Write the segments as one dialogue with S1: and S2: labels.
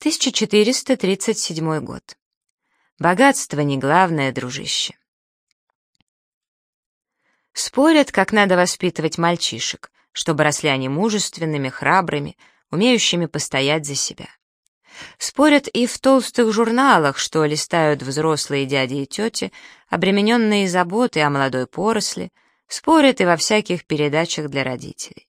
S1: 1437 год. Богатство не главное, дружище. Спорят, как надо воспитывать мальчишек, чтобы росли они мужественными, храбрыми, умеющими постоять за себя. Спорят и в толстых журналах, что листают взрослые дяди и тети, обремененные заботой о молодой поросли, спорят и во всяких передачах для родителей.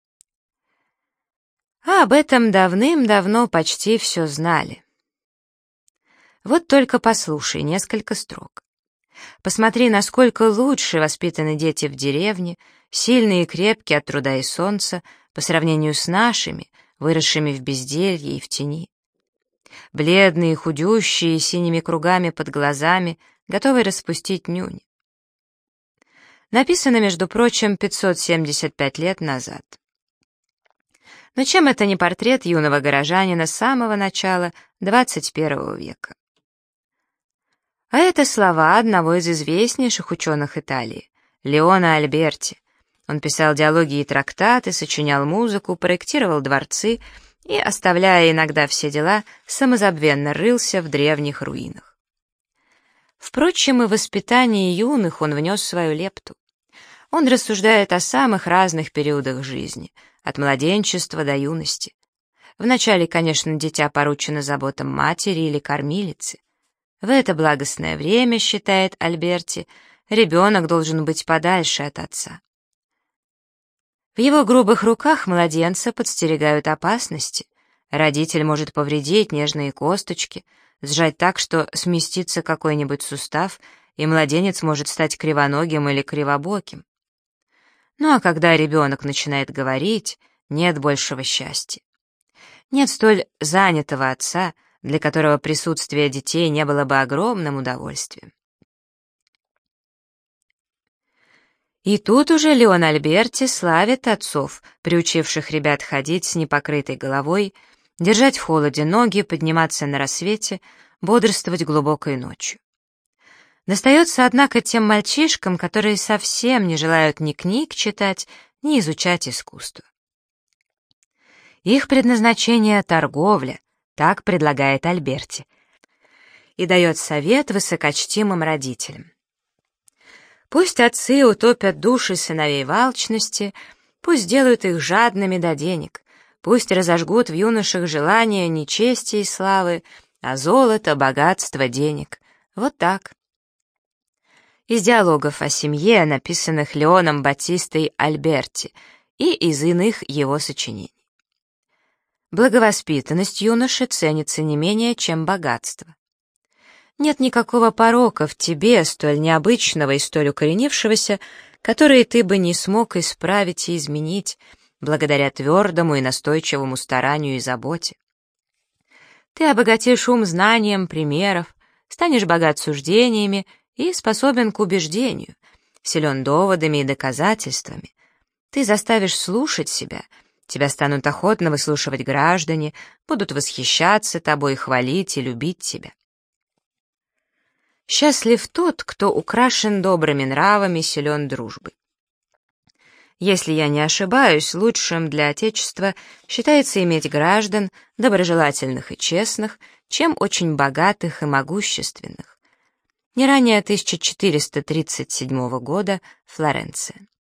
S1: А об этом давным-давно почти все знали. Вот только послушай несколько строк. Посмотри, насколько лучше воспитаны дети в деревне, сильные и крепкие от труда и солнца, по сравнению с нашими, выросшими в безделье и в тени. Бледные, худющие, синими кругами под глазами, готовые распустить нюни. Написано, между прочим, 575 лет назад. Но чем это не портрет юного горожанина с самого начала 21 века? А это слова одного из известнейших ученых Италии, Леона Альберти. Он писал диалоги и трактаты, сочинял музыку, проектировал дворцы и, оставляя иногда все дела, самозабвенно рылся в древних руинах. Впрочем, и в воспитании юных он внес свою лепту. Он рассуждает о самых разных периодах жизни, от младенчества до юности. Вначале, конечно, дитя поручено заботам матери или кормилицы. В это благостное время, считает Альберти, ребенок должен быть подальше от отца. В его грубых руках младенца подстерегают опасности. Родитель может повредить нежные косточки, сжать так, что сместится какой-нибудь сустав, и младенец может стать кривоногим или кривобоким. Ну а когда ребенок начинает говорить, нет большего счастья. Нет столь занятого отца, для которого присутствие детей не было бы огромным удовольствием. И тут уже Леон Альберти славит отцов, приучивших ребят ходить с непокрытой головой, держать в холоде ноги, подниматься на рассвете, бодрствовать глубокой ночью. Достается, однако, тем мальчишкам, которые совсем не желают ни книг читать, ни изучать искусство. Их предназначение — торговля, так предлагает Альберти, и дает совет высокочтимым родителям. Пусть отцы утопят души сыновей в алчности, пусть делают их жадными до денег, пусть разожгут в юношах желание не чести и славы, а золота, богатства, денег. Вот так. Из диалогов о семье, написанных Леоном Баттистой Альберти, и из иных его сочинений. Благовоспитанность юноши ценится не менее, чем богатство. Нет никакого порока в тебе, столь необычного и столь укоренившегося, который ты бы не смог исправить и изменить, благодаря твердому и настойчивому старанию и заботе. Ты обогатишь ум знанием примеров, станешь богат суждениями и способен к убеждению, силен доводами и доказательствами. Ты заставишь слушать себя, тебя станут охотно выслушивать граждане, будут восхищаться тобой, хвалить и любить тебя. Счастлив тот, кто украшен добрыми нравами, силен дружбой. Если я не ошибаюсь, лучшим для Отечества считается иметь граждан, доброжелательных и честных, чем очень богатых и могущественных. Не ранее 1437 года, Флоренция.